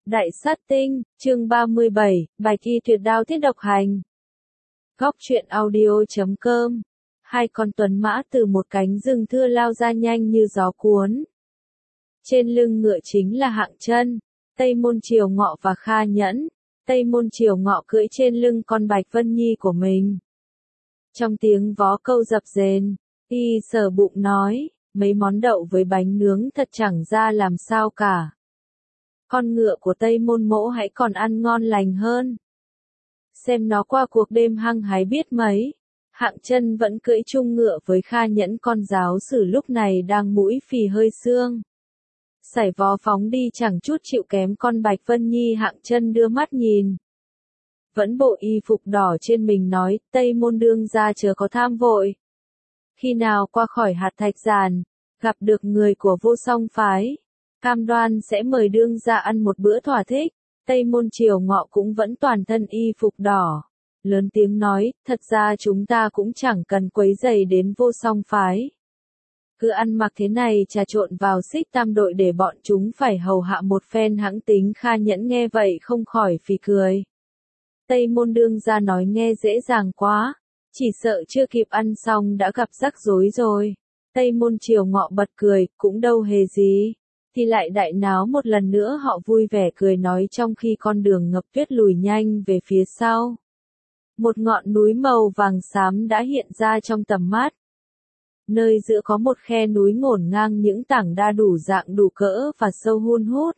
Đại sát tinh, chương 37, Bạch y tuyệt đao thiết độc hành. Góc truyện audio.com. Hai con tuấn mã từ một cánh rừng thưa lao ra nhanh như gió cuốn. Trên lưng ngựa chính là Hạng Chân, Tây Môn Triều Ngọ và Kha Nhẫn. Tây Môn Triều Ngọ cưỡi trên lưng con Bạch Vân Nhi của mình. Trong tiếng vó câu dập dềnh, y sờ bụng nói, mấy món đậu với bánh nướng thật chẳng ra làm sao cả. Con ngựa của Tây Môn Mỗ hãy còn ăn ngon lành hơn. Xem nó qua cuộc đêm hăng hái biết mấy. Hạng Chân vẫn cưỡi chung ngựa với Kha Nhẫn, con giáo sử lúc này đang mũi phì hơi xương. Sải vó phóng đi chẳng chút chịu kém con Bạch Vân Nhi. Hạng Chân đưa mắt nhìn. Vẫn bộ y phục đỏ trên mình nói, Tây Môn đương gia chớ có tham vội. Khi nào qua khỏi Hạt Thạch Giàn, gặp được người của Vô Song phái, cam đoan sẽ mời đương gia ăn một bữa thỏa thích. Tây Môn Triều Ngọ cũng vẫn toàn thân y phục đỏ. Lớn tiếng nói, thật ra chúng ta cũng chẳng cần quấy rầy đến Vô Song phái. Cứ ăn mặc thế này trà trộn vào Xích Tam đội để bọn chúng phải hầu hạ một phen hãng tính. Kha Nhẫn nghe vậy không khỏi phì cười. Tây Môn đương gia nói nghe dễ dàng quá, chỉ sợ chưa kịp ăn xong đã gặp rắc rối rồi. Tây Môn Triều Ngọ bật cười, cũng đâu hề gì. Thì lại đại náo một lần nữa. Họ vui vẻ cười nói trong khi con đường ngập tuyết lùi nhanh về phía sau. Một ngọn núi màu vàng xám đã hiện ra trong tầm mắt. Nơi giữa có một khe núi ngổn ngang những tảng đá đủ dạng đủ cỡ và sâu hun hút.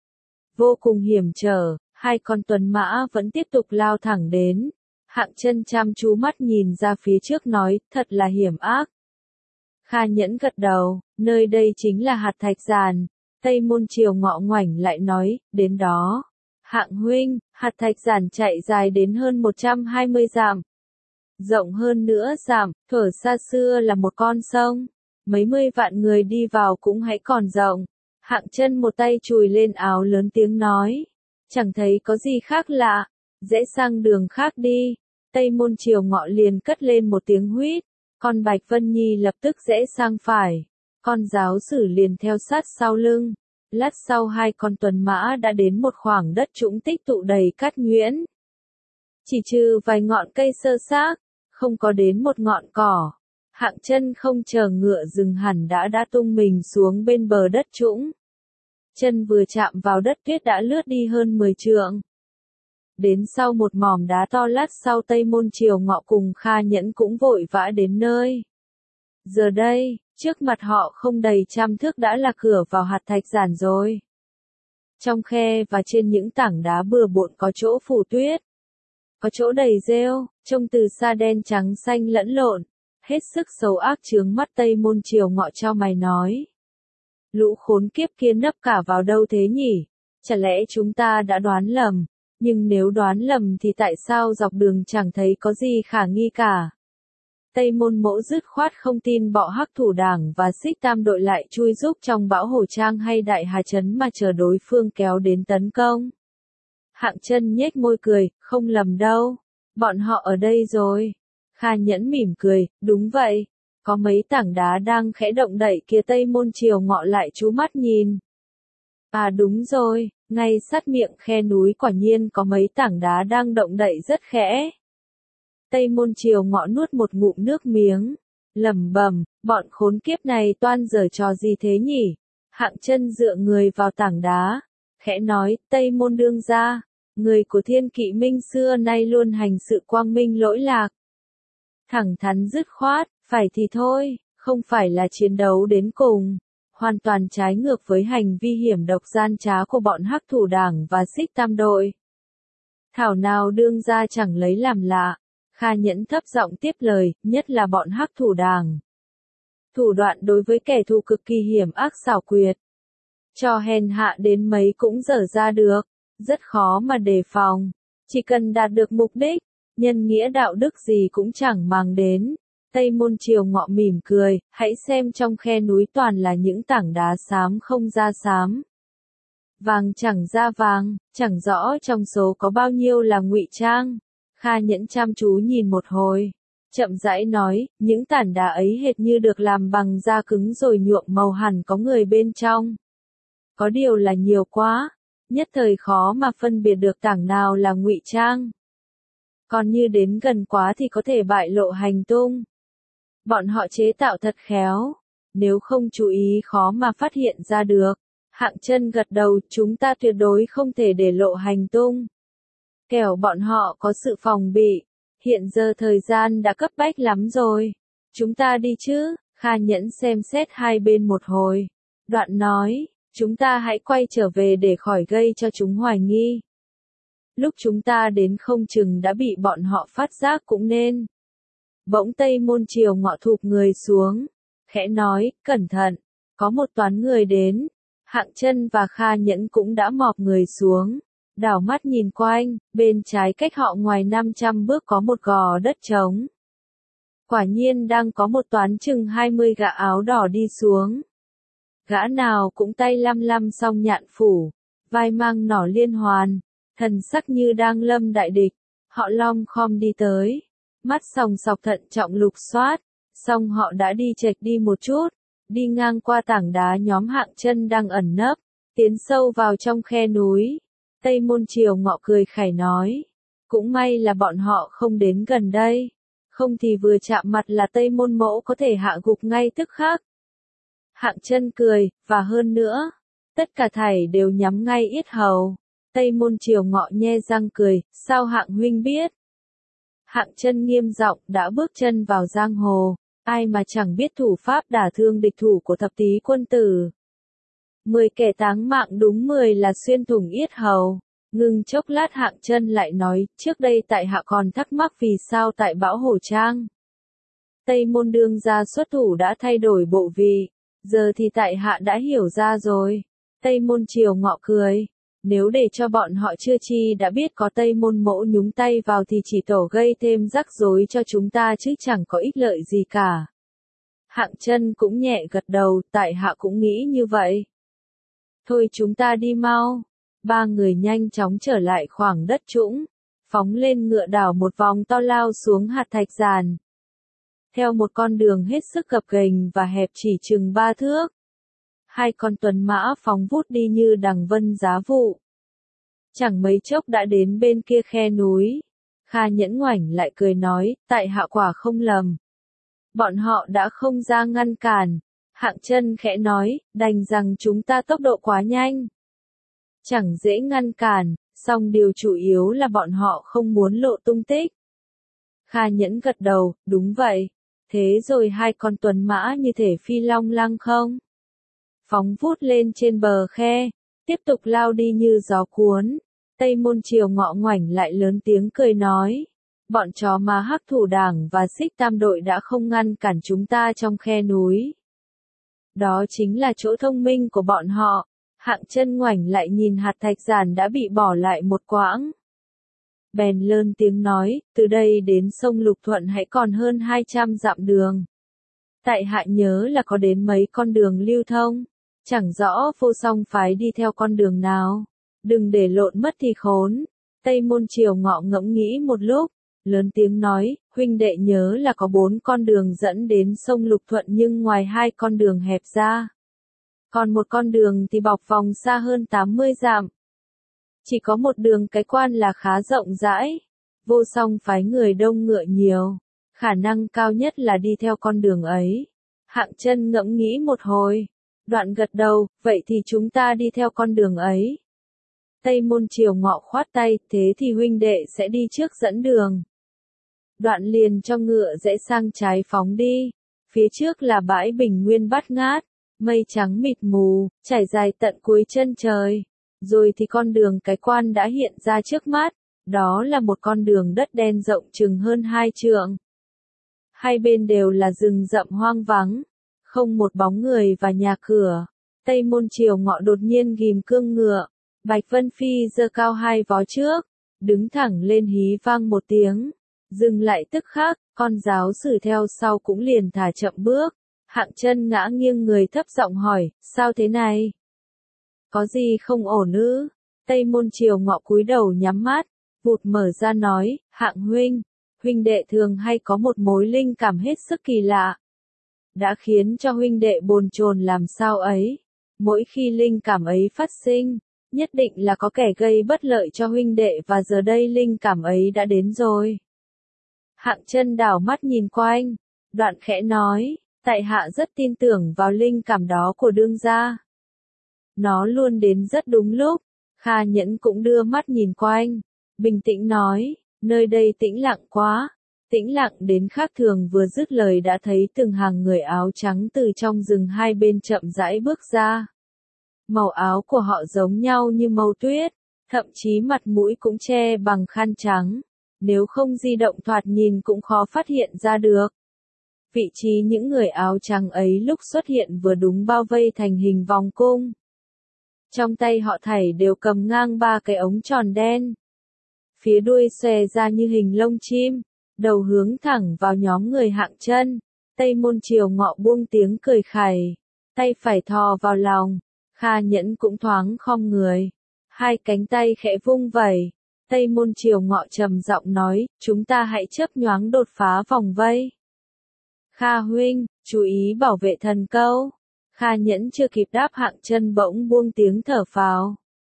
Vô cùng hiểm trở, hai con tuấn mã vẫn tiếp tục lao thẳng đến. Hạng Chân chăm chú mắt nhìn ra phía trước nói, thật là hiểm ác. Kha Nhẫn gật đầu, nơi đây chính là Hạt Thạch Giàn. Tây Môn Triều Ngọ ngoảnh lại nói, đến đó. Hạng huynh, Hạt Thạch Giàn chạy dài đến hơn 120 dặm. Rộng hơn nữa dặm, thuở xa xưa là một con sông. Mấy mươi vạn người đi vào cũng hãy còn rộng. Hạng Chân một tay chùi lên áo lớn tiếng nói. Chẳng thấy có gì khác lạ. Dễ sang đường khác đi. Tây Môn Triều Ngọ liền cất lên một tiếng huýt. Con Bạch Vân Nhi lập tức rẽ sang phải. Con giáo sử liền theo sát sau lưng. Lát sau hai con tuấn mã đã đến một khoảng đất trũng tích tụ đầy cát nhuyễn. Chỉ trừ vài ngọn cây sơ xác, không có đến một ngọn cỏ. Hạng Chân không chờ ngựa dừng hẳn đã tung mình xuống bên bờ đất trũng. Chân vừa chạm vào đất tuyết đã lướt đi hơn 10 trượng. Đến sau một mỏm đá to, lát sau Tây Môn Triều Ngọ cùng Kha Nhẫn cũng vội vã đến nơi. Giờ đây, trước mặt họ không đầy 100 thước đã là cửa vào Hạt Thạch Giàn rồi. Trong khe và trên những tảng đá bừa bộn có chỗ phủ tuyết. Có chỗ đầy rêu, trông từ xa đen trắng xanh lẫn lộn. Hết sức xấu ác chướng mắt. Tây Môn Triều Ngọ chau mày nói. Lũ khốn kiếp kia nấp cả vào đâu thế nhỉ? Chả lẽ chúng ta đã đoán lầm? Nhưng nếu đoán lầm thì tại sao dọc đường chẳng thấy có gì khả nghi cả? Tây Môn Mỗ dứt khoát không tin bọ Hắc Thủ Đảng và Xích Tam đội lại chui rúc trong bão Hồ Trang hay Đại Hà Trấn mà chờ đối phương kéo đến tấn công. Hạng Chân nhếch môi cười, không lầm đâu. Bọn họ ở đây rồi. Kha Nhẫn mỉm cười, đúng vậy. Có mấy tảng đá đang khẽ động đậy kia. Tây Môn Triều Ngọ lại chú mắt nhìn. À đúng rồi, ngay sát miệng khe núi quả nhiên có mấy tảng đá đang động đậy rất khẽ. Tây Môn Triều Ngọ nuốt một ngụm nước miếng, lẩm bẩm, bọn khốn kiếp này toan giở trò gì thế nhỉ? Hạng Chân dựa người vào tảng đá, khẽ nói, Tây Môn đương gia, người của Thiên Kỵ Minh xưa nay luôn hành sự quang minh lỗi lạc. Thẳng thắn dứt khoát, phải thì thôi, không phải là chiến đấu đến cùng. Hoàn toàn trái ngược với hành vi hiểm độc gian trá của bọn Hắc Thủ Đảng và Xích Tam đội. Thảo nào đương gia chẳng lấy làm lạ. Kha Nhẫn thấp giọng tiếp lời, nhất là bọn Hắc Thủ Đảng. Thủ đoạn đối với kẻ thù cực kỳ hiểm ác xảo quyệt. Cho hèn hạ đến mấy cũng dở ra được, rất khó mà đề phòng. Chỉ cần đạt được mục đích, nhân nghĩa đạo đức gì cũng chẳng màng đến. Tây Môn Triều Ngọ mỉm cười, hãy xem trong khe núi toàn là những tảng đá xám không ra xám. Vàng chẳng ra vàng, chẳng rõ trong số có bao nhiêu là ngụy trang. Kha Nhẫn chăm chú nhìn một hồi, chậm rãi nói, những tảng đá ấy hệt như được làm bằng da cứng rồi nhuộm màu, hẳn có người bên trong. Có điều là nhiều quá, nhất thời khó mà phân biệt được tảng nào là ngụy trang. Còn như đến gần quá thì có thể bại lộ hành tung. Bọn họ chế tạo thật khéo, nếu không chú ý khó mà phát hiện ra được. Hạng Chân gật đầu, chúng ta tuyệt đối không thể để lộ hành tung. Kẻo bọn họ có sự phòng bị, hiện giờ thời gian đã cấp bách lắm rồi. Chúng ta đi chứ, Kha Nhẫn xem xét hai bên một hồi. Đoạn nói, chúng ta hãy quay trở về để khỏi gây cho chúng hoài nghi. Lúc chúng ta đến không chừng đã bị bọn họ phát giác cũng nên. Bỗng Tây Môn Triều Ngọ thụp người xuống, khẽ nói, cẩn thận, có một toán người đến. Hạng Chân và Kha Nhẫn cũng đã mọp người xuống, đảo mắt nhìn quanh, bên trái cách họ ngoài 500 bước có một gò đất trống. Quả nhiên đang có một toán chừng 20 gã áo đỏ đi xuống. Gã nào cũng tay lăm lăm song nhạn phủ, vai mang nỏ liên hoàn, thần sắc như đang lâm đại địch. Họ lom khom đi tới, mắt sòng sọc thận trọng lục soát, xong họ đã đi chệch đi một chút, đi ngang qua tảng đá nhóm Hạng Chân đang ẩn nấp, tiến sâu vào trong khe núi. Tây Môn Triều Ngọ cười khẩy nói, cũng may là bọn họ không đến gần đây, không thì vừa chạm mặt là Tây Môn Mẫu có thể hạ gục ngay tức khắc. Hạng Chân cười, và hơn nữa, tất cả thảy đều nhắm ngay yết hầu. Tây Môn Triều Ngọ nhe răng cười, sao Hạng huynh biết? Hạng Chân nghiêm giọng, đã bước chân vào giang hồ, ai mà chẳng biết thủ pháp đả thương địch thủ của thập tý quân tử. 10 kẻ táng mạng đúng 10 là xuyên thủng yết hầu. Ngừng chốc lát Hạng Chân lại nói, trước đây tại hạ còn thắc mắc vì sao tại Bão Hổ Trang. Tây Môn đương gia xuất thủ đã thay đổi bộ vị, giờ thì tại hạ đã hiểu ra rồi. Tây Môn Triều Ngọ cười, nếu để cho bọn họ chưa chi đã biết có Tây Môn Mẫu nhúng tay vào thì chỉ tổ gây thêm rắc rối cho chúng ta chứ chẳng có ích lợi gì cả. Hạng Chân cũng nhẹ gật đầu, tại hạ cũng nghĩ như vậy. Thôi chúng ta đi mau. Ba người nhanh chóng trở lại khoảng đất trũng, phóng lên ngựa đảo một vòng to lao xuống hạt thạch giàn. Theo một con đường hết sức gập ghềnh và hẹp chỉ chừng 3 thước. Hai con tuần mã phóng vút đi như đằng vân giá vụ. Chẳng mấy chốc đã đến bên kia khe núi. Kha Nhẫn ngoảnh lại cười nói, tại hạ quả không lầm. Bọn họ đã không ra ngăn cản. Hạng Chân khẽ nói, đành rằng chúng ta tốc độ quá nhanh. Chẳng dễ ngăn cản, song điều chủ yếu là bọn họ không muốn lộ tung tích. Kha Nhẫn gật đầu, đúng vậy. Thế rồi hai con tuần mã như thể phi long lăng không? Phóng vút lên trên bờ khe, tiếp tục lao đi như gió cuốn. Tây Môn Triều Ngọ ngoảnh lại lớn tiếng cười nói. Bọn chó mà Hắc Thủ Đảng và Xích Tam đội đã không ngăn cản chúng ta trong khe núi. Đó chính là chỗ thông minh của bọn họ. Hạng Chân ngoảnh lại nhìn hạt thạch giàn đã bị bỏ lại một quãng. Bèn lớn tiếng nói, từ đây đến sông Lục Thuận hãy còn hơn 200 dặm đường. Tại hạ nhớ là có đến mấy con đường lưu thông, chẳng rõ Vô Song phái đi theo con đường nào. Đừng để lộn mất thì khốn. Tây Môn Triều Ngọ ngẫm nghĩ một lúc, lớn tiếng nói, huynh đệ nhớ là có 4 con đường dẫn đến sông Lục Thuận nhưng ngoài 2 con đường hẹp ra. Còn một con đường thì bọc vòng xa hơn 80 dặm. Chỉ có một đường cái quan là khá rộng rãi. Vô Song phái người đông ngựa nhiều, khả năng cao nhất là đi theo con đường ấy. Hạng Chân ngẫm nghĩ một hồi, đoạn gật đầu, vậy thì chúng ta đi theo con đường ấy. Tây Môn Triều Ngọ khoát tay, thế thì huynh đệ sẽ đi trước dẫn đường. Đoạn liền cho ngựa rẽ sang trái phóng đi. Phía trước là bãi bình nguyên bát ngát, mây trắng mịt mù, trải dài tận cuối chân trời. Rồi thì con đường cái quan đã hiện ra trước mắt, đó là một con đường đất đen rộng chừng hơn 2 trượng. Hai bên đều là rừng rậm hoang vắng, không một bóng người và nhà cửa. Tây Môn Triều Ngọ đột nhiên ghim cương ngựa, Bạch Vân Phi giơ cao hai vó trước, đứng thẳng lên hí vang một tiếng, dừng lại tức khắc, con giáo sử theo sau cũng liền thả chậm bước. Hạng Chân ngã nghiêng người thấp giọng hỏi, sao thế này? Có gì không ổn ư? Tây Môn Triều Ngọ cúi đầu nhắm mắt, vụt mở ra nói, Hạng huynh, huynh đệ thường hay có một mối linh cảm hết sức kỳ lạ. Đã khiến cho huynh đệ bồn chồn làm sao ấy? Mỗi khi linh cảm ấy phát sinh, Nhất định là có kẻ gây bất lợi cho huynh đệ và giờ đây linh cảm ấy đã đến rồi. Hạng Chân đảo mắt nhìn quanh, đoạn khẽ nói, tại hạ rất tin tưởng vào linh cảm đó của đương gia. Nó luôn đến rất đúng lúc. Kha Nhẫn cũng đưa mắt nhìn quanh, bình tĩnh nói, nơi đây tĩnh lặng quá, tĩnh lặng đến khác thường. Vừa dứt lời đã thấy từng hàng người áo trắng từ trong rừng hai bên chậm rãi bước ra. Màu áo của họ giống nhau như màu tuyết, thậm chí mặt mũi cũng che bằng khăn trắng, nếu không di động thoạt nhìn cũng khó phát hiện ra được. Vị trí những người áo trắng ấy lúc xuất hiện vừa đúng bao vây thành hình vòng cung. Trong tay họ thảy đều cầm ngang ba cái ống tròn đen. Phía đuôi xòe ra như hình lông chim, đầu hướng thẳng vào nhóm người Hạng Chân. Tây Môn Triều Ngọ buông tiếng cười khẩy, tay phải thò vào lòng, Kha Nhẫn cũng thoáng khom người, hai cánh tay khẽ vung vẩy. Tây Môn Triều Ngọ trầm giọng nói, chúng ta hãy chớp nhoáng đột phá vòng vây. Kha huynh, chú ý bảo vệ thần câu. Kha Nhẫn chưa kịp đáp, Hạng Chân bỗng buông tiếng thở phào.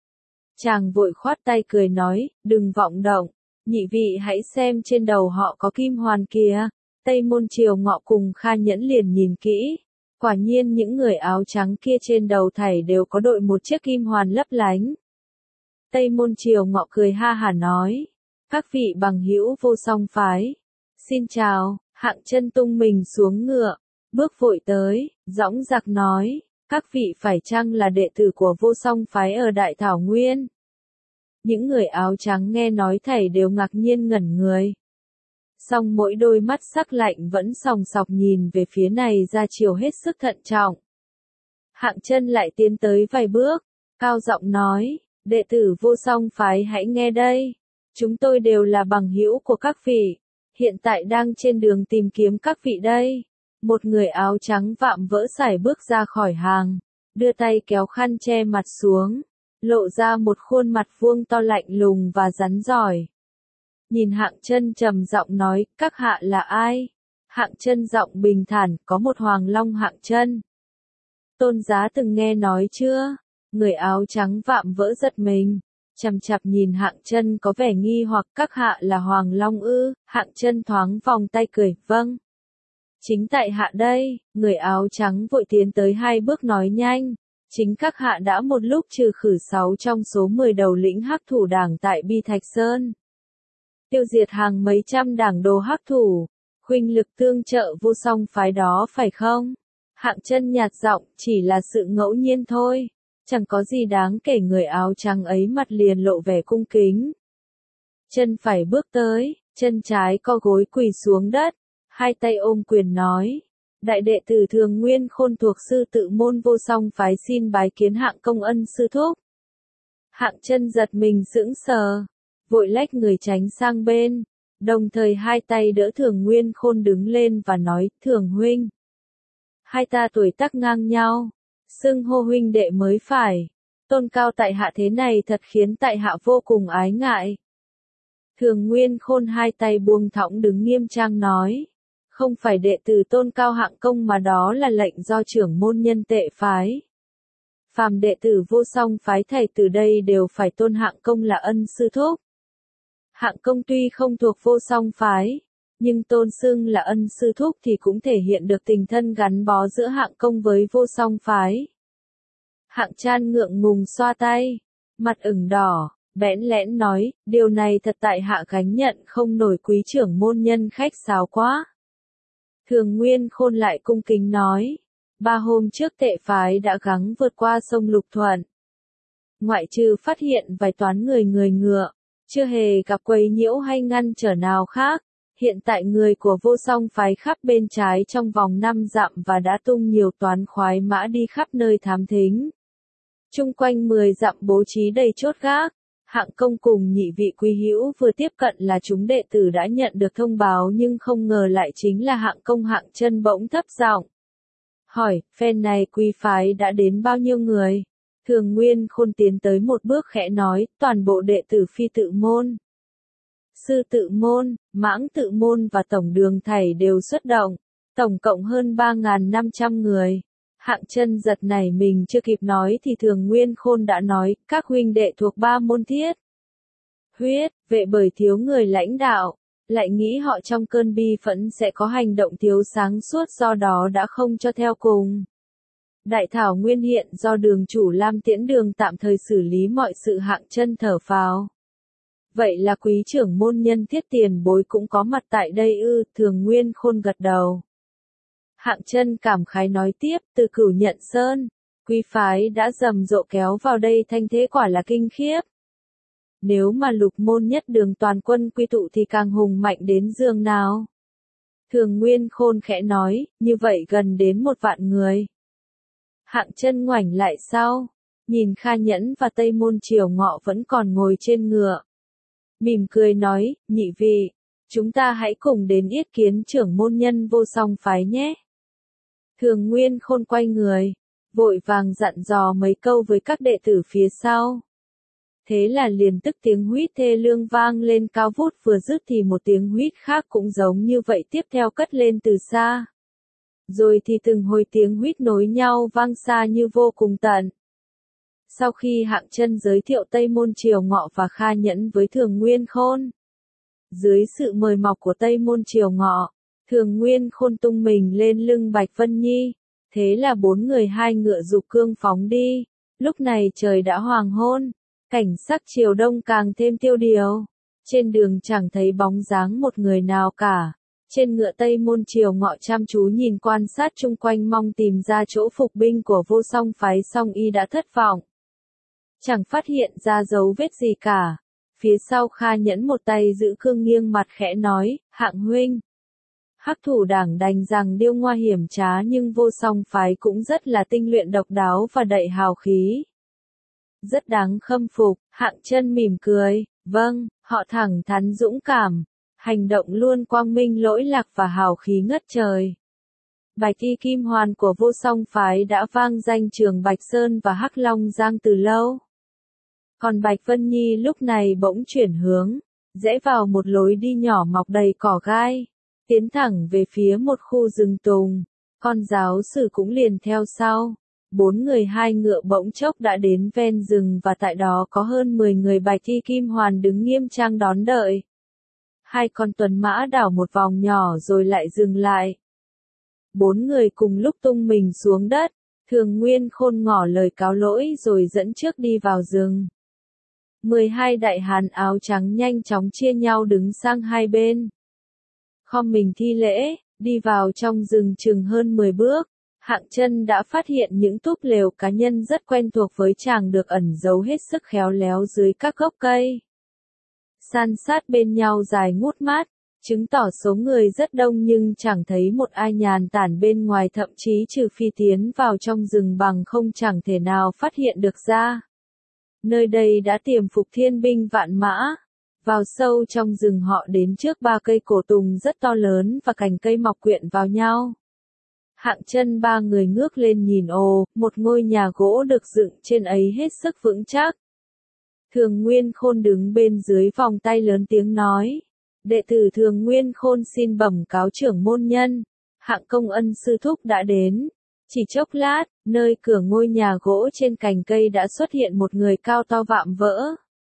Chàng vội khoát tay cười nói, đừng vọng động, nhị vị hãy xem trên đầu họ có kim hoàn kìa. Tây Môn Triều Ngọ cùng Kha Nhẫn liền nhìn kỹ. Quả nhiên những người áo trắng kia trên đầu thảy đều có đội một chiếc kim hoàn lấp lánh. Tây Môn Triều Ngọ cười ha hả nói, các vị bằng hữu Vô Song phái, xin chào. Hạng Chân tung mình xuống ngựa, bước vội tới, dõng dạc nói, các vị phải chăng là đệ tử của Vô Song phái ở Đại Thảo Nguyên? Những người áo trắng nghe nói thảy đều ngạc nhiên ngẩn người. Song mỗi đôi mắt sắc lạnh vẫn sòng sọc nhìn về phía này ra chiều hết sức thận trọng. Hạng Chân lại tiến tới vài bước, cao giọng nói, đệ tử Vô Song phái hãy nghe đây, chúng tôi đều là bằng hữu của các vị, hiện tại đang trên đường tìm kiếm các vị đây. Một người áo trắng vạm vỡ sải bước ra khỏi hàng, đưa tay kéo khăn che mặt xuống, lộ ra một khuôn mặt vuông to lạnh lùng và rắn rỏi. Nhìn Hạng Chân trầm giọng nói, các hạ là ai? Hạng Chân giọng bình thản, có một Hoàng Long Hạng Chân. Tôn giá từng nghe nói chưa? Người áo trắng vạm vỡ giật mình, chằm chằm nhìn Hạng Chân có vẻ nghi hoặc, các hạ là Hoàng Long ư? Hạng Chân thoáng vòng tay cười, vâng. Chính tại hạ đây. Người áo trắng vội tiến tới hai bước nói nhanh, chính các hạ đã một lúc trừ khử 6 trong số 10 đầu lĩnh hắc thủ đảng tại Bi Thạch Sơn. Tiêu diệt hàng mấy trăm đảng đồ hắc thủ, huynh lực tương trợ Vô Song phái đó phải không? Hạng Chân nhạt giọng, chỉ là sự ngẫu nhiên thôi, chẳng có gì đáng kể. Người áo trắng ấy mặt liền lộ vẻ cung kính. Chân phải bước tới, chân trái co gối quỳ xuống đất, hai tay ôm quyền nói, đại đệ tử Thường Nguyên Khôn thuộc sư tự môn Vô Song phái xin bái kiến Hạng công ân sư thúc. Hạng Chân giật mình sững sờ, vội lách người tránh sang bên, đồng thời hai tay đỡ Thường Nguyên Khôn đứng lên và nói, Thường huynh, hai ta tuổi tác ngang nhau, xưng hô huynh đệ mới phải, tôn cao tại hạ thế này thật khiến tại hạ vô cùng ái ngại. Thường Nguyên Khôn hai tay buông thõng đứng nghiêm trang nói, không phải đệ tử tôn cao Hạng công mà đó là lệnh do trưởng môn nhân Tệ phái. Phàm đệ tử Vô Song phái thảy từ đây đều phải tôn Hạng công là ân sư thúc. Hạng công tuy không thuộc Vô Song phái, nhưng tôn xưng là ân sư thúc thì cũng thể hiện được tình thân gắn bó giữa Hạng công với Vô Song phái. Hạng Chan ngượng ngùng xoa tay, mặt ửng đỏ, bẽn lẽn nói, điều này thật tại hạ gánh nhận không nổi, quý trưởng môn nhân khách sáo quá. Thường Nguyên Khôn lại cung kính nói, 3 hôm trước Tệ phái đã gắng vượt qua sông Lục Thuận. Ngoại trừ phát hiện vài toán người ngựa, chưa hề gặp quấy nhiễu hay ngăn trở nào khác. Hiện tại người của Vô Song phái khắp bên trái trong vòng 5 dặm và đã tung nhiều toán khoái mã đi khắp nơi thám thính. Chung quanh 10 dặm bố trí đầy chốt gác. Hạng công cùng nhị vị quý hữu vừa tiếp cận là chúng đệ tử đã nhận được thông báo, nhưng không ngờ lại chính là Hạng công. Hạng Chân bỗng thấp giọng hỏi, phen này quý phái đã đến bao nhiêu người? Thường Nguyên Khôn tiến tới một bước khẽ nói, toàn bộ đệ tử Phi tự môn, Sư tự môn, Mãng tự môn và Tổng đường thảy đều xuất động, tổng cộng hơn 3.500 người. Hạng Chân giật nảy mình chưa kịp nói thì Thường Nguyên Khôn đã nói, các huynh đệ thuộc 3 môn thiết huyết, vệ bởi thiếu người lãnh đạo, lại nghĩ họ trong cơn bi phẫn sẽ có hành động thiếu sáng suốt do đó đã không cho theo cùng. Đại thảo nguyên hiện do đường chủ Lam Tiễn Đường tạm thời xử lý mọi sự. Hạng Chân thở phào. Vậy là quý trưởng môn nhân Thiết tiền bối cũng có mặt tại đây ư? Thường Nguyên Khôn gật đầu. Hạng Chân cảm khái nói tiếp, từ Cửu Nhận Sơn, quý phái đã rầm rộ kéo vào đây thanh thế quả là kinh khiếp. Nếu mà Lục môn nhất đường toàn quân quy tụ thì càng hùng mạnh đến giường nào? Thường Nguyên Khôn khẽ nói, như vậy gần đến 1 vạn người. Hạng Chân ngoảnh lại sau, nhìn Kha Nhẫn và Tây Môn Triều Ngọ vẫn còn ngồi trên ngựa. Mỉm cười nói, nhị vị, chúng ta hãy cùng đến yết kiến trưởng môn nhân Vô Song phái nhé. Thường Nguyên Khôn quay người, vội vàng dặn dò mấy câu với các đệ tử phía sau. Thế là liền tức tiếng huýt thê lương vang lên cao vút, vừa dứt thì một tiếng huýt khác cũng giống như vậy tiếp theo cất lên từ xa. Rồi thì từng hồi tiếng huýt nối nhau vang xa như vô cùng tận. Sau khi Hạng Chân giới thiệu Tây Môn Triều Ngọ và Kha Nhẫn với Thường Nguyên Khôn, dưới sự mời mọc của Tây Môn Triều Ngọ, Thường Nguyên Khôn tung mình lên lưng Bạch Vân Nhi, thế là 4 người 2 ngựa dục cương phóng đi. Lúc này trời đã hoàng hôn, cảnh sắc chiều đông càng thêm tiêu điều. Trên đường chẳng thấy bóng dáng một người nào cả. Trên ngựa Tây Môn Triều Ngọ chăm chú nhìn quan sát chung quanh mong tìm ra chỗ phục binh của Vô Song phái, song y đã thất vọng. Chẳng phát hiện ra dấu vết gì cả. Phía sau Kha Nhẫn một tay giữ cương nghiêng mặt khẽ nói, Hạng huynh. Hắc thủ đảng đành rằng điêu ngoa hiểm trá nhưng Vô Song phái cũng rất là tinh luyện độc đáo và đầy hào khí. Rất đáng khâm phục. Hạng Chân mỉm cười, vâng, họ thẳng thắn dũng cảm, hành động luôn quang minh lỗi lạc và hào khí ngất trời. Bạch y kim hoàn của Vô Song phái đã vang danh Trường Bạch Sơn và Hắc Long Giang từ lâu. Còn Bạch Vân Nhi lúc này bỗng chuyển hướng, rẽ vào một lối đi nhỏ mọc đầy cỏ gai, tiến thẳng về phía một khu rừng tùng. Con giáo sử cũng liền theo sau. 4 người 2 ngựa bỗng chốc đã đến ven rừng và tại đó có hơn 10 người bạch y kim hoàn đứng nghiêm trang đón đợi. 2 con tuần mã đảo một vòng nhỏ rồi lại dừng lại. 4 người cùng lúc tung mình xuống đất. Thường Nguyên Khôn ngỏ lời cáo lỗi rồi dẫn trước đi vào rừng. 12 đại hán áo trắng nhanh chóng chia nhau đứng sang hai bên. Khom mình thi lễ, đi vào trong rừng chừng hơn 10 bước. Hạng Chân đã phát hiện những túp lều cá nhân rất quen thuộc với chàng được ẩn giấu hết sức khéo léo dưới các gốc cây. San sát bên nhau dài ngút mát, chứng tỏ số người rất đông nhưng chẳng thấy một ai nhàn tản bên ngoài, thậm chí trừ phi tiến vào trong rừng bằng không chẳng thể nào phát hiện được ra. Nơi đây đã tiềm phục thiên binh vạn mã. Vào sâu trong rừng họ đến trước 3 cây cổ tùng rất to lớn và cành cây mọc quyện vào nhau. Hạng Chân 3 người ngước lên nhìn, ồ, một ngôi nhà gỗ được dựng trên ấy hết sức vững chắc. Thường Nguyên Khôn đứng bên dưới vòng tay lớn tiếng nói, đệ tử Thường Nguyên Khôn xin bẩm cáo trưởng môn nhân, Hạng công ân sư thúc đã đến. Chỉ chốc lát, nơi cửa ngôi nhà gỗ trên cành cây đã xuất hiện một người cao to vạm vỡ.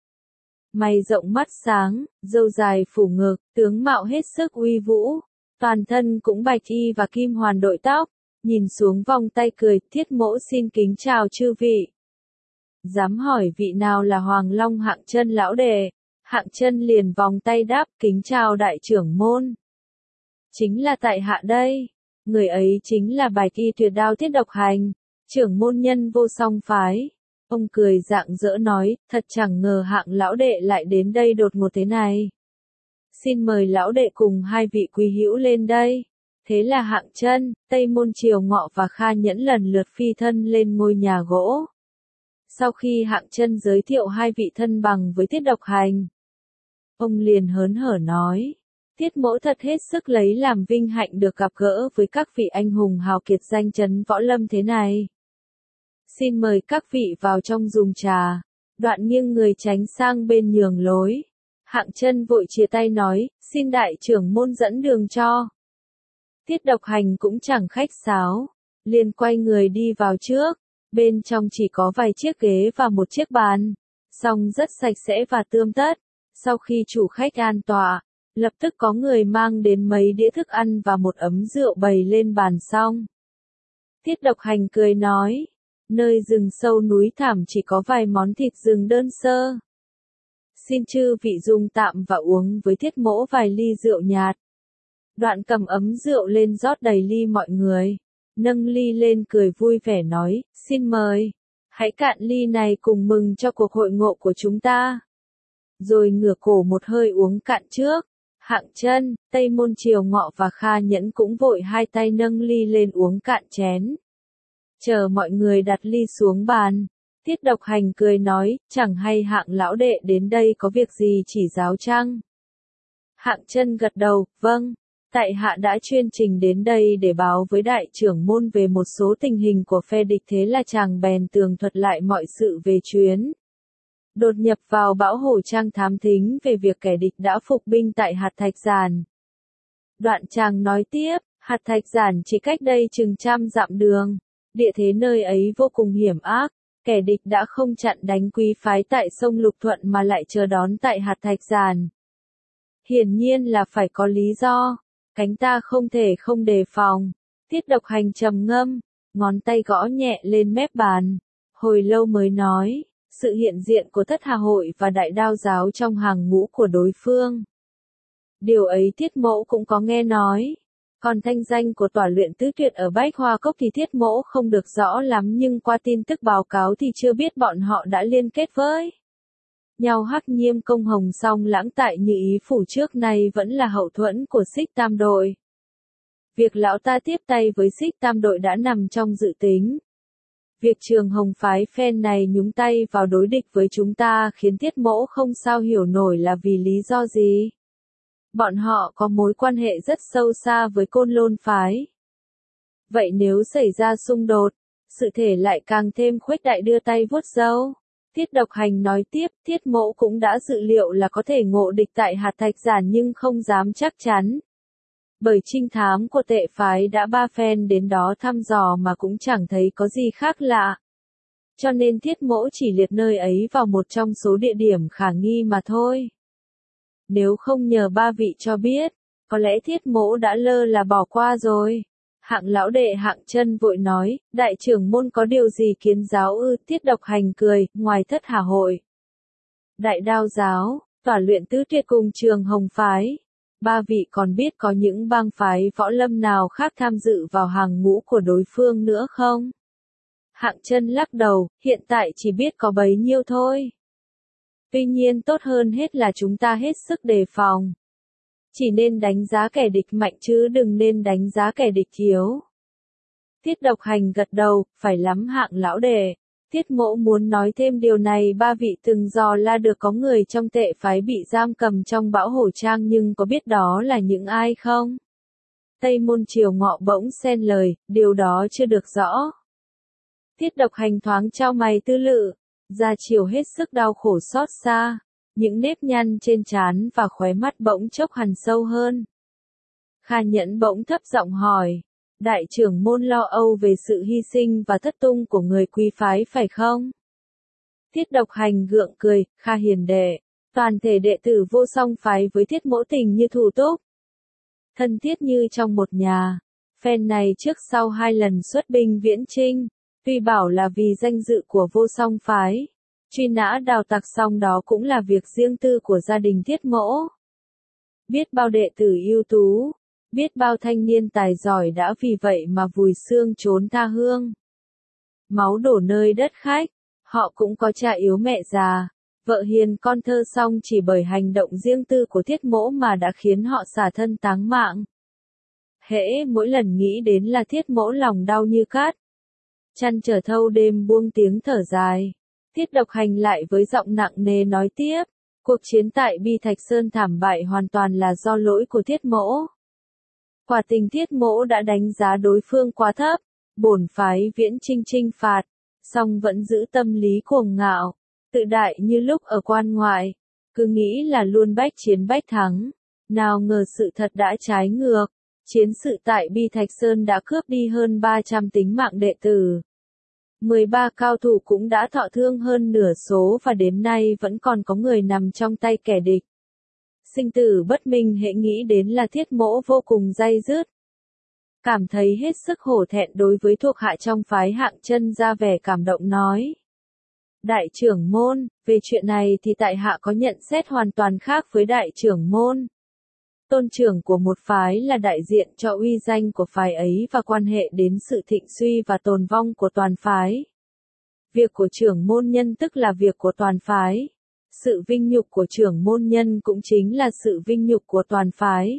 Mày rộng mắt sáng, râu dài phủ ngực, tướng mạo hết sức uy vũ. Toàn thân cũng bạch y và kim hoàn đội tóc, nhìn xuống vòng tay cười, Thiết mỗ xin kính chào chư vị. Dám hỏi vị nào là Hoàng Long Hạng Chân lão đệ? Hạng Chân liền vòng tay đáp, kính chào đại trưởng môn. Chính là tại hạ đây. Người ấy chính là Bạch y tuyệt đao Tiết Độc Hành, trưởng môn nhân Vô Song phái. Ông cười rạng rỡ nói, thật chẳng ngờ Hạng lão đệ lại đến đây đột ngột thế này. Xin mời lão đệ cùng 2 vị quý hữu lên đây. Thế là Hạng Chân, Tây Môn Triều Ngọ và Kha Nhẫn lần lượt phi thân lên ngôi nhà gỗ. Sau khi Hạng Chân giới thiệu 2 vị thân bằng với Tiết Độc Hành, ông liền hớn hở nói, Tiết mỗ thật hết sức lấy làm vinh hạnh được gặp gỡ với các vị anh hùng hào kiệt danh chấn võ lâm thế này. Xin mời các vị vào trong dùng trà. Đoạn nghiêng người tránh sang bên nhường lối. Hạng Chân vội chia tay nói, xin đại trưởng môn dẫn đường cho. Tiết Độc Hành cũng chẳng khách sáo, liền quay người đi vào trước, bên trong chỉ có vài chiếc ghế và một chiếc bàn, song rất sạch sẽ và tươm tất. Sau khi chủ khách an tọa, lập tức có người mang đến mấy đĩa thức ăn và một ấm rượu bày lên bàn xong. Tiết Độc Hành cười nói, nơi rừng sâu núi thẳm chỉ có vài món thịt rừng đơn sơ. Xin chư vị dùng tạm và uống với Thiết Mỗ vài ly rượu nhạt. Đoạn cầm ấm rượu lên rót đầy ly mọi người, nâng ly lên cười vui vẻ nói, xin mời, hãy cạn ly này cùng mừng cho cuộc hội ngộ của chúng ta. Rồi ngửa cổ một hơi uống cạn trước. Hạng Chân, Tây Môn Triều Ngọ và Kha Nhẫn cũng vội hai tay nâng ly lên uống cạn chén. Chờ mọi người đặt ly xuống bàn, Tiết Độc Hành cười nói, chẳng hay Hạng lão đệ đến đây có việc gì chỉ giáo chăng? Hạng Chân gật đầu, vâng, tại hạ đã chuyên trình đến đây để báo với đại trưởng môn về một số tình hình của phe địch, thế là chàng bèn tường thuật lại mọi sự về chuyến đột nhập vào Bão Hổ Trang thám thính về việc kẻ địch đã phục binh tại Hạt Thạch Giản. Đoạn chàng nói tiếp, Hạt Thạch Giản chỉ cách đây chừng 100 dặm đường, địa thế nơi ấy vô cùng hiểm ác, kẻ địch đã không chặn đánh quý phái tại sông Lục Thuận mà lại chờ đón tại Hạt Thạch Giản. Hiển nhiên là phải có lý do, cánh ta không thể không đề phòng. Tiết Độc Hành trầm ngâm, ngón tay gõ nhẹ lên mép bàn, hồi lâu mới nói, sự hiện diện của Thất Hà Hội và Đại Đao giáo trong hàng ngũ của đối phương. Điều ấy Thiết Mỗ cũng có nghe nói. Còn thanh danh của tỏa luyện tứ tuyệt ở Bách Hoa Cốc thì Thiết Mỗ không được rõ lắm, nhưng qua tin tức báo cáo thì chưa biết bọn họ đã liên kết với nhau Hắc Nhiêm Công Hồng Song Lãng tại Như Ý phủ trước nay vẫn là hậu thuẫn của Xích Tam đội. Việc lão ta tiếp tay với Xích Tam đội đã nằm trong dự tính. Việc Trường Hồng phái phen này nhúng tay vào đối địch với chúng ta khiến Thiết Mỗ không sao hiểu nổi là vì lý do gì. Bọn họ có mối quan hệ rất sâu xa với Côn Lôn phái. Vậy nếu xảy ra xung đột, sự thể lại càng thêm khuếch đại đưa tay vuốt râu. Tiết Độc Hành nói tiếp, Thiết Mỗ cũng đã dự liệu là có thể ngộ địch tại Hạt Thạch Giản nhưng không dám chắc chắn. Bởi trinh thám của Tệ phái đã 3 phen đến đó thăm dò mà cũng chẳng thấy có gì khác lạ. Cho nên Thiết Mỗ chỉ liệt nơi ấy vào một trong số địa điểm khả nghi mà thôi. Nếu không nhờ ba vị cho biết, có lẽ Thiết Mỗ đã lơ là bỏ qua rồi. Hạng lão đệ Hạng Chân vội nói, đại trưởng môn có điều gì kiến giáo ư? Tiết Độc Hành cười, ngoài Thất Hà Hội, Đại Đao giáo, tỏa luyện tứ tuyệt cùng Trường Hồng phái, ba vị còn biết có những bang phái võ lâm nào khác tham dự vào hàng ngũ của đối phương nữa không? Hạng Chân lắc đầu, hiện tại chỉ biết có bấy nhiêu thôi. Tuy nhiên tốt hơn hết là chúng ta hết sức đề phòng. Chỉ nên đánh giá kẻ địch mạnh chứ đừng nên đánh giá kẻ địch yếu. Tiết Độc Hành gật đầu, phải lắm Hạng lão đệ. Thiết Mỗ muốn nói thêm điều này, ba vị từng dò la được có người trong Tệ phái bị giam cầm trong Bão Hổ Trang, nhưng có biết đó là những ai không? Tây Môn Triều Ngọ bỗng xen lời, điều đó chưa được rõ. Tiết Độc Hành thoáng chau mày tư lự, Gia Triều hết sức đau khổ xót xa, những nếp nhăn trên trán và khóe mắt bỗng chốc hằn sâu hơn. Kha Nhẫn bỗng thấp giọng hỏi, đại trưởng môn lo âu về sự hy sinh và thất tung của người quý phái phải không? Tiết Độc Hành gượng cười, Kha hiền đệ, toàn thể đệ tử Vô Song phái với Thiết Mỗ tình như thủ túc, thân thiết như trong một nhà. Phen này trước sau 2 lần xuất binh viễn chinh, tuy bảo là vì danh dự của Vô Song phái, truy nã đào tặc, song đó cũng là việc riêng tư của gia đình Thiết Mỗ. Biết bao đệ tử ưu tú, biết bao thanh niên tài giỏi đã vì vậy mà vùi xương trốn tha hương, máu đổ nơi đất khách. Họ cũng có cha yếu mẹ già, vợ hiền con thơ, song chỉ bởi hành động riêng tư của Thiết Mỗ mà đã khiến họ xả thân táng mạng. Hễ mỗi lần nghĩ đến là Thiết Mỗ lòng đau như cát, chăn trở thâu đêm buông tiếng thở dài. Tiết Độc Hành lại với giọng nặng nề nói tiếp, cuộc chiến tại Bi Thạch Sơn thảm bại hoàn toàn là do lỗi của Thiết Mỗ. Quả tình Thiết Mỗ đã đánh giá đối phương quá thấp, bổn phái viễn chinh chinh phạt, song vẫn giữ tâm lý cuồng ngạo, tự đại như lúc ở quan ngoại, cứ nghĩ là luôn bách chiến bách thắng, nào ngờ sự thật đã trái ngược. Chiến sự tại Bi Thạch Sơn đã cướp đi hơn 300 tính mạng đệ tử. 13 cao thủ cũng đã thọ thương hơn nửa số và đến nay vẫn còn có người nằm trong tay kẻ địch. Sinh tử bất minh, hễ nghĩ đến là Thiết Mỗ vô cùng day dứt. Cảm thấy hết sức hổ thẹn đối với thuộc hạ trong phái Hạng Chân, ra vẻ cảm động nói. Đại trưởng môn, về chuyện này thì tại hạ có nhận xét hoàn toàn khác với đại trưởng môn. Tôn trưởng của một phái là đại diện cho uy danh của phái ấy và quan hệ đến sự thịnh suy và tồn vong của toàn phái. Việc của trưởng môn nhân tức là việc của toàn phái. Sự vinh nhục của trưởng môn nhân cũng chính là sự vinh nhục của toàn phái.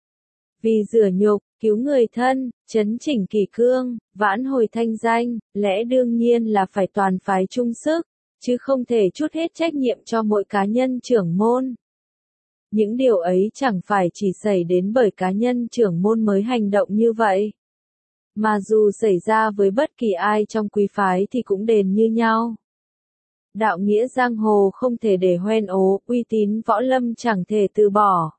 Vì rửa nhục, cứu người thân, chấn chỉnh kỷ cương, vãn hồi thanh danh, lẽ đương nhiên là phải toàn phái chung sức, chứ không thể trút hết trách nhiệm cho mỗi cá nhân trưởng môn. Những điều ấy chẳng phải chỉ xảy đến bởi cá nhân trưởng môn mới hành động như vậy. Mà dù xảy ra với bất kỳ ai trong quý phái thì cũng đền như nhau. Đạo nghĩa giang hồ không thể để hoen ố, uy tín võ lâm chẳng thể từ bỏ.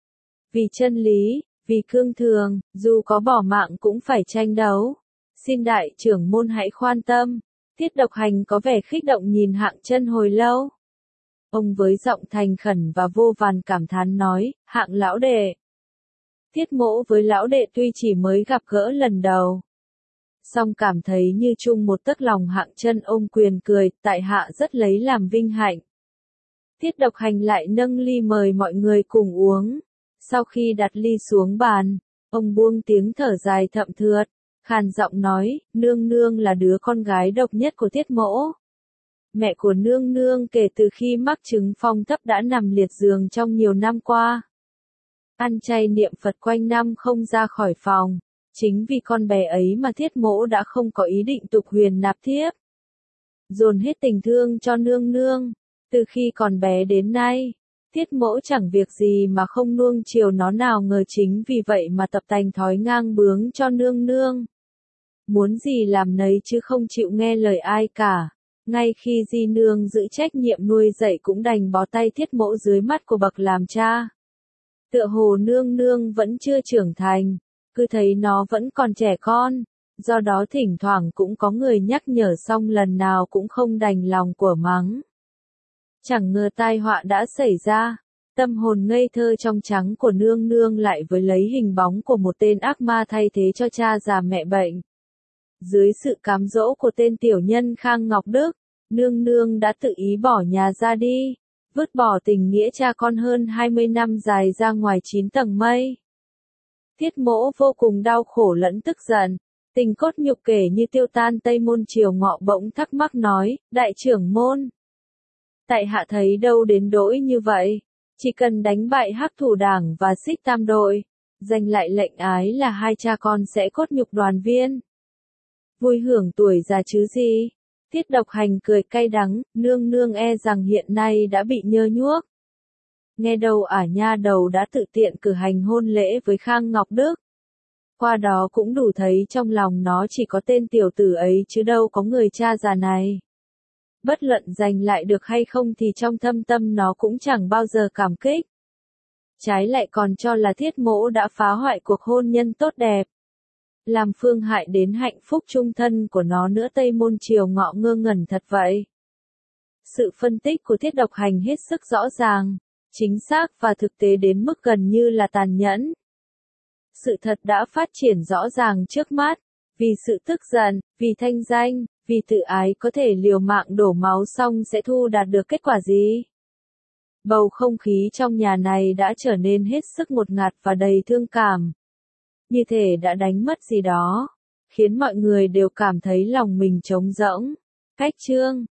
Vì chân lý, vì cương thường, dù có bỏ mạng cũng phải tranh đấu. Xin đại trưởng môn hãy khoan tâm. Tiết Độc Hành có vẻ kích động nhìn Hạng Chân hồi lâu. Ông với giọng thành khẩn và vô vàn cảm thán nói, Hạng lão đệ. Tiết Mỗ với lão đệ tuy chỉ mới gặp gỡ lần đầu, song cảm thấy như chung một tấc lòng. Hạng Chân ôm quyền cười, tại hạ rất lấy làm vinh hạnh. Tiết Độc Hành lại nâng ly mời mọi người cùng uống. Sau khi đặt ly xuống bàn, ông buông tiếng thở dài thậm thượt, khàn giọng nói, nương nương là đứa con gái độc nhất của Tiết Mỗ. Mẹ của nương nương kể từ khi mắc chứng phong thấp đã nằm liệt giường trong nhiều năm qua. Ăn chay niệm Phật quanh năm không ra khỏi phòng. Chính vì con bé ấy mà Thiết Mỗ đã không có ý định tục huyền nạp thiếp. Dồn hết tình thương cho nương nương. Từ khi còn bé đến nay, Thiết Mỗ chẳng việc gì mà không nuông chiều nó, nào ngờ chính vì vậy mà tập tành thói ngang bướng cho nương nương. Muốn gì làm nấy chứ không chịu nghe lời ai cả. Ngay khi di nương giữ trách nhiệm nuôi dạy cũng đành bó tay Thiết Mỗ dưới mắt của bậc làm cha. Tựa hồ nương nương vẫn chưa trưởng thành, cứ thấy nó vẫn còn trẻ con, do đó thỉnh thoảng cũng có người nhắc nhở xong lần nào cũng không đành lòng của mắng. Chẳng ngờ tai họa đã xảy ra, tâm hồn ngây thơ trong trắng của nương nương lại với lấy hình bóng của một tên ác ma thay thế cho cha già mẹ bệnh. Dưới sự cám dỗ của tên tiểu nhân Khang Ngọc Đức, nương nương đã tự ý bỏ nhà ra đi, vứt bỏ tình nghĩa cha con hơn 20 năm dài ra ngoài 9 tầng mây. Thiết Mỗ vô cùng đau khổ lẫn tức giận, tình cốt nhục kể như tiêu tan. Tây Môn Triều Ngọ bỗng thắc mắc nói, đại trưởng môn, tại hạ thấy đâu đến đỗi như vậy, chỉ cần đánh bại Hắc Thủ Đảng và Xích Tam Đội, giành lại lệnh ái là hai cha con sẽ cốt nhục đoàn viên. Vui hưởng tuổi già chứ gì. Tiết Độc Hành cười cay đắng, nương nương e rằng hiện nay đã bị nhơ nhuốc. Nghe đâu ả nha đầu đã tự tiện cử hành hôn lễ với Khang Ngọc Đức. Qua đó cũng đủ thấy trong lòng nó chỉ có tên tiểu tử ấy chứ đâu có người cha già này. Bất luận giành lại được hay không thì trong thâm tâm nó cũng chẳng bao giờ cảm kích. Trái lại còn cho là Thiết Mỗ đã phá hoại cuộc hôn nhân tốt đẹp, làm phương hại đến hạnh phúc chung thân của nó nữa. Tây Môn Triều Ngọ ngơ ngẩn thật vậy. Sự phân tích của Tiết Độc Hành hết sức rõ ràng, chính xác và thực tế đến mức gần như là tàn nhẫn. Sự thật đã phát triển rõ ràng trước mắt, vì sự tức giận, vì thanh danh, vì tự ái có thể liều mạng đổ máu xong sẽ thu đạt được kết quả gì? Bầu không khí trong nhà này đã trở nên hết sức ngột ngạt và đầy thương cảm. Như thể đã đánh mất gì đó, khiến mọi người đều cảm thấy lòng mình trống rỗng. Cách chương